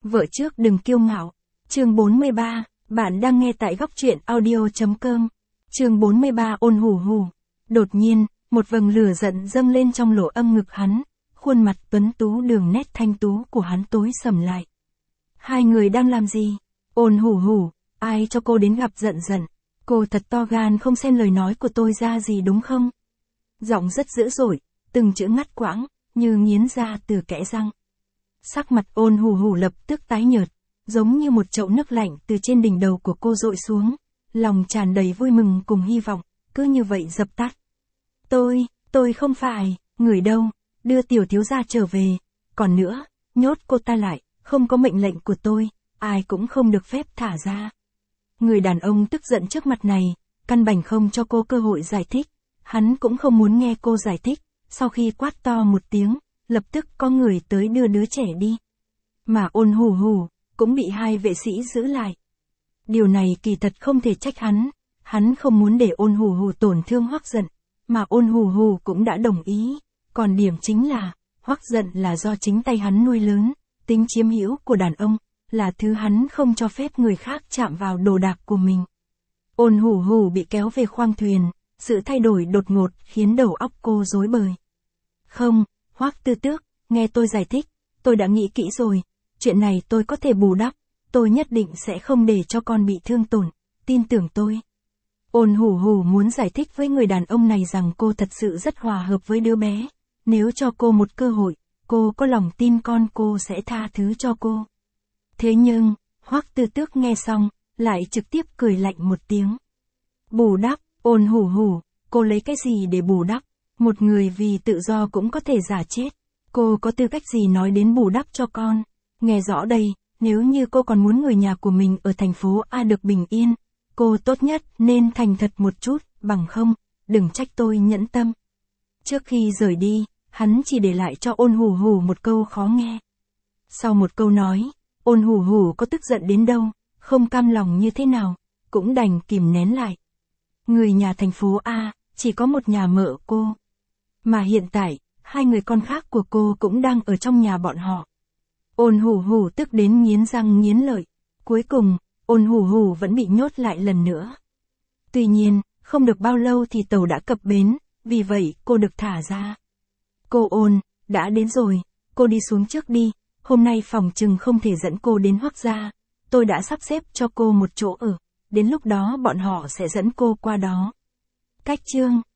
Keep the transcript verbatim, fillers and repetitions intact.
Vợ trước đừng kiêu ngạo. Chương bốn mươi ba, bạn đang nghe tại góc truyện audio chấm com. Chương bốn mươi ba ôn hù hù. Đột nhiên, một vầng lửa giận dâng lên trong lỗ âm ngực hắn, khuôn mặt tuấn tú đường nét thanh tú của hắn tối sầm lại. Hai người đang làm gì? Ôn hù hù, ai cho cô đến gặp giận giận? Cô thật to gan không xem lời nói của tôi ra gì đúng không? Giọng rất dữ dội, từng chữ ngắt quãng, như nghiến ra từ kẽ răng. Sắc mặt ôn hù hù lập tức tái nhợt, giống như một chậu nước lạnh từ trên đỉnh đầu của cô dội xuống, lòng tràn đầy vui mừng cùng hy vọng, cứ như vậy dập tắt. Tôi, tôi không phải, người đâu, đưa tiểu thiếu gia trở về, còn nữa, nhốt cô ta lại, không có mệnh lệnh của tôi, ai cũng không được phép thả ra. Người đàn ông tức giận trước mặt này, căn bản không cho cô cơ hội giải thích, hắn cũng không muốn nghe cô giải thích, sau khi quát to một tiếng, lập tức có người tới đưa đứa trẻ đi. Mà ôn hù hù, cũng bị hai vệ sĩ giữ lại. Điều này kỳ thật không thể trách hắn, hắn không muốn để ôn hù hù tổn thương Hoắc Giận, mà ôn hù hù cũng đã đồng ý, còn điểm chính là, Hoắc Giận là do chính tay hắn nuôi lớn, tính chiếm hữu của đàn ông, là thứ hắn không cho phép người khác chạm vào đồ đạc của mình. Ôn hù hù bị kéo về khoang thuyền, sự thay đổi đột ngột khiến đầu óc cô rối bời. Không, Hoắc Tư Tước, nghe tôi giải thích, tôi đã nghĩ kỹ rồi, chuyện này tôi có thể bù đắp, tôi nhất định sẽ không để cho con bị thương tổn, tin tưởng tôi. Ôn hù hù muốn giải thích với người đàn ông này rằng cô thật sự rất hòa hợp với đứa bé, nếu cho cô một cơ hội, cô có lòng tin con cô sẽ tha thứ cho cô. Thế nhưng, Hoắc Tư Tước nghe xong, lại trực tiếp cười lạnh một tiếng. Bù đắp, ôn hù hù, cô lấy cái gì để bù đắp? Một người vì tự do cũng có thể giả chết. Cô có tư cách gì nói đến bù đắp cho con? Nghe rõ đây, nếu như cô còn muốn người nhà của mình ở thành phố A được bình yên, cô tốt nhất nên thành thật một chút, bằng không, đừng trách tôi nhẫn tâm. Trước khi rời đi, hắn chỉ để lại cho ôn hù hù một câu khó nghe. Sau một câu nói, ôn hù hù có tức giận đến đâu, không cam lòng như thế nào, cũng đành kìm nén lại. Người nhà thành phố A, chỉ có một nhà mợ cô. Mà hiện tại, hai người con khác của cô cũng đang ở trong nhà bọn họ. Ôn hù hù tức đến nghiến răng nghiến lợi. Cuối cùng, ôn hù hù vẫn bị nhốt lại lần nữa. Tuy nhiên, không được bao lâu thì tàu đã cập bến, vì vậy cô được thả ra. Cô ôn, đã đến rồi, cô đi xuống trước đi, hôm nay phòng chừng không thể dẫn cô đến Hoắc gia, tôi đã sắp xếp cho cô một chỗ ở, đến lúc đó bọn họ sẽ dẫn cô qua đó. Cách chương